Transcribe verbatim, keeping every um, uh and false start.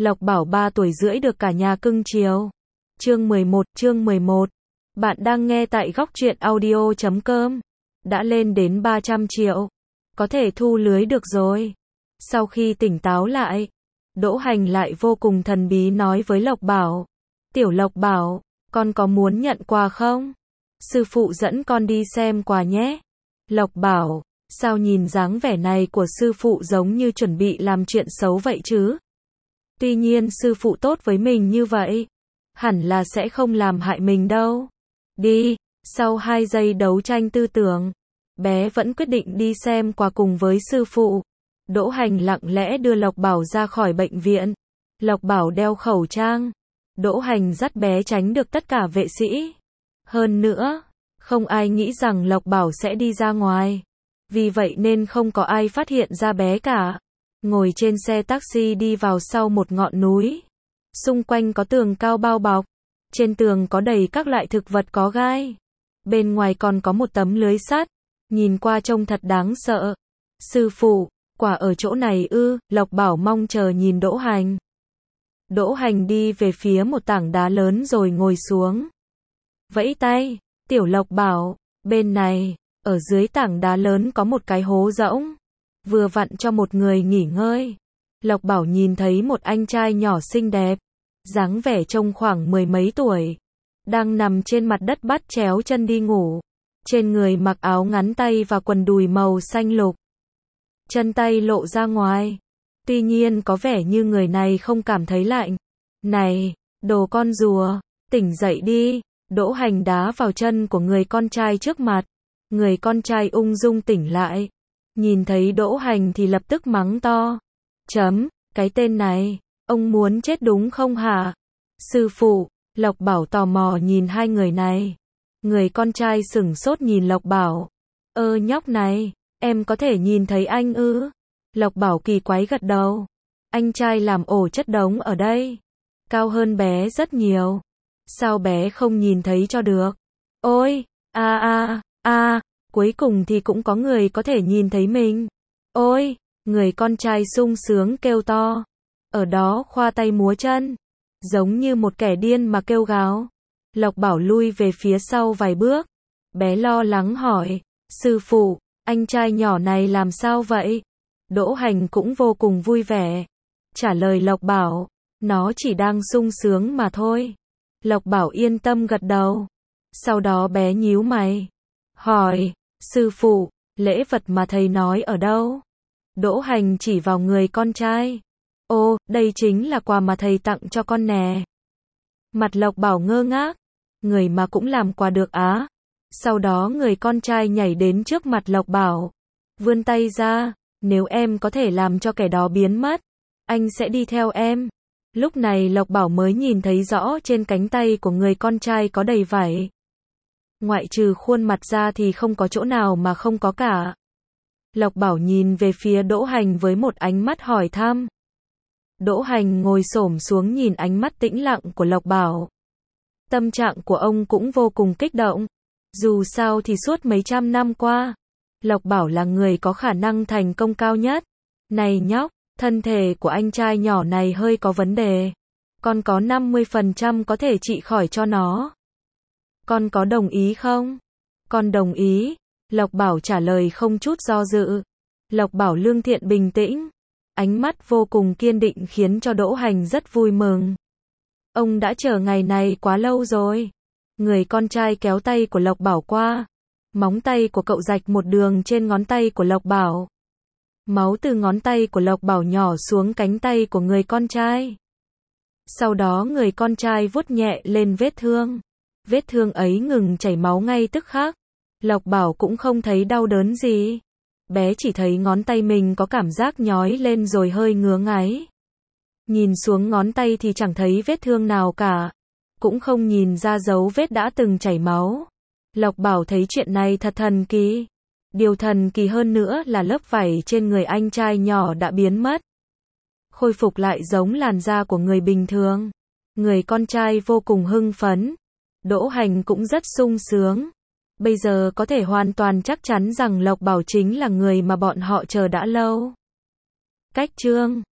Lộc Bảo ba tuổi rưỡi được cả nhà cưng chiều. Chương mười một, chương mười một. Bạn đang nghe tại góc truyện audio chấm com. Đã lên đến ba trăm triệu. Có thể thu lưới được rồi. Sau khi tỉnh táo lại, Đỗ Hành lại vô cùng thần bí nói với Lộc Bảo. Tiểu Lộc Bảo, con có muốn nhận quà không? Sư phụ dẫn con đi xem quà nhé. Lộc Bảo, sao nhìn dáng vẻ này của sư phụ giống như chuẩn bị làm chuyện xấu vậy chứ? Tuy nhiên sư phụ tốt với mình như vậy, hẳn là sẽ không làm hại mình đâu. Đi, sau hai giây đấu tranh tư tưởng, bé vẫn quyết định đi xem quà cùng với sư phụ. Đỗ Hành lặng lẽ đưa Lộc Bảo ra khỏi bệnh viện. Lộc Bảo đeo khẩu trang. Đỗ Hành dắt bé tránh được tất cả vệ sĩ. Hơn nữa, không ai nghĩ rằng Lộc Bảo sẽ đi ra ngoài. Vì vậy nên không có ai phát hiện ra bé cả. Ngồi trên xe taxi đi vào sau một ngọn núi. Xung quanh có tường cao bao bọc. Trên tường có đầy các loại thực vật có gai. Bên ngoài còn có một tấm lưới sắt. Nhìn qua trông thật đáng sợ. Sư phụ, quả ở chỗ này ư? Lộc Bảo mong chờ nhìn Đỗ Hành. Đỗ Hành đi về phía một tảng đá lớn rồi ngồi xuống. Vẫy tay, Tiểu Lộc Bảo, bên này, ở dưới tảng đá lớn có một cái hố rỗng. Vừa vặn cho một người nghỉ ngơi. Lộc Bảo nhìn thấy một anh trai nhỏ xinh đẹp, dáng vẻ trông khoảng mười mấy tuổi, đang nằm trên mặt đất bắt chéo chân đi ngủ. Trên người mặc áo ngắn tay và quần đùi màu xanh lục. Chân tay lộ ra ngoài. Tuy nhiên có vẻ như người này không cảm thấy lạnh. Này, đồ con rùa, tỉnh dậy đi. Đỗ Hành đá vào chân của người con trai trước mặt. Người con trai ung dung tỉnh lại. Nhìn thấy Đỗ Hành thì lập tức mắng to. Chấm, cái tên này, ông muốn chết đúng không hả? Sư phụ, Lộc Bảo tò mò nhìn hai người này. Người con trai sửng sốt nhìn Lộc Bảo. Ơ nhóc này, em có thể nhìn thấy anh ư? Lộc Bảo kỳ quái gật đầu. Anh trai làm ổ chất đống ở đây. Cao hơn bé rất nhiều. Sao bé không nhìn thấy cho được? Ôi, a a, a, cuối cùng thì cũng có người có thể nhìn thấy mình. Ôi, người con trai sung sướng kêu to. Ở đó khoa tay múa chân. Giống như một kẻ điên mà kêu gào. Lộc Bảo lui về phía sau vài bước. Bé lo lắng hỏi. Sư phụ, anh trai nhỏ này làm sao vậy? Đỗ Hành cũng vô cùng vui vẻ. Trả lời Lộc Bảo. Nó chỉ đang sung sướng mà thôi. Lộc Bảo yên tâm gật đầu. Sau đó bé nhíu mày. Hỏi. Sư phụ, lễ vật mà thầy nói ở đâu? Đỗ Hành chỉ vào người con trai. Ô, đây chính là quà mà thầy tặng cho con nè. Mặt Lộc Bảo ngơ ngác. Người mà cũng làm quà được á. Sau đó người con trai nhảy đến trước mặt Lộc Bảo. Vươn tay ra. Nếu em có thể làm cho kẻ đó biến mất, anh sẽ đi theo em. Lúc này Lộc Bảo mới nhìn thấy rõ trên cánh tay của người con trai có đầy vảy. Ngoại trừ khuôn mặt ra thì không có chỗ nào mà không có cả. Lộc Bảo nhìn về phía Đỗ Hành với một ánh mắt hỏi thăm. Đỗ Hành ngồi xổm xuống nhìn ánh mắt tĩnh lặng của Lộc Bảo. Tâm trạng của ông cũng vô cùng kích động. Dù sao thì suốt mấy trăm năm qua, Lộc Bảo là người có khả năng thành công cao nhất. Này nhóc, thân thể của anh trai nhỏ này hơi có vấn đề. Con có năm mươi phần trăm có thể trị khỏi cho nó. Con có đồng ý không? Con đồng ý. Lộc Bảo trả lời không chút do dự. Lộc Bảo lương thiện bình tĩnh. Ánh mắt vô cùng kiên định khiến cho Đỗ Hành rất vui mừng. Ông đã chờ ngày này quá lâu rồi. Người con trai kéo tay của Lộc Bảo qua. Móng tay của cậu rạch một đường trên ngón tay của Lộc Bảo. Máu từ ngón tay của Lộc Bảo nhỏ xuống cánh tay của người con trai. Sau đó người con trai vuốt nhẹ lên vết thương. Vết thương ấy ngừng chảy máu ngay tức khắc. Lộc Bảo cũng không thấy đau đớn gì. Bé chỉ thấy ngón tay mình có cảm giác nhói lên rồi hơi ngứa ngáy. Nhìn xuống ngón tay thì chẳng thấy vết thương nào cả. Cũng không nhìn ra dấu vết đã từng chảy máu. Lộc Bảo thấy chuyện này thật thần kỳ. Điều thần kỳ hơn nữa là lớp vảy trên người anh trai nhỏ đã biến mất. Khôi phục lại giống làn da của người bình thường. Người con trai vô cùng hưng phấn. Đỗ Hành cũng rất sung sướng. Bây giờ có thể hoàn toàn chắc chắn rằng Lộc Bảo chính là người mà bọn họ chờ đã lâu. Cách chương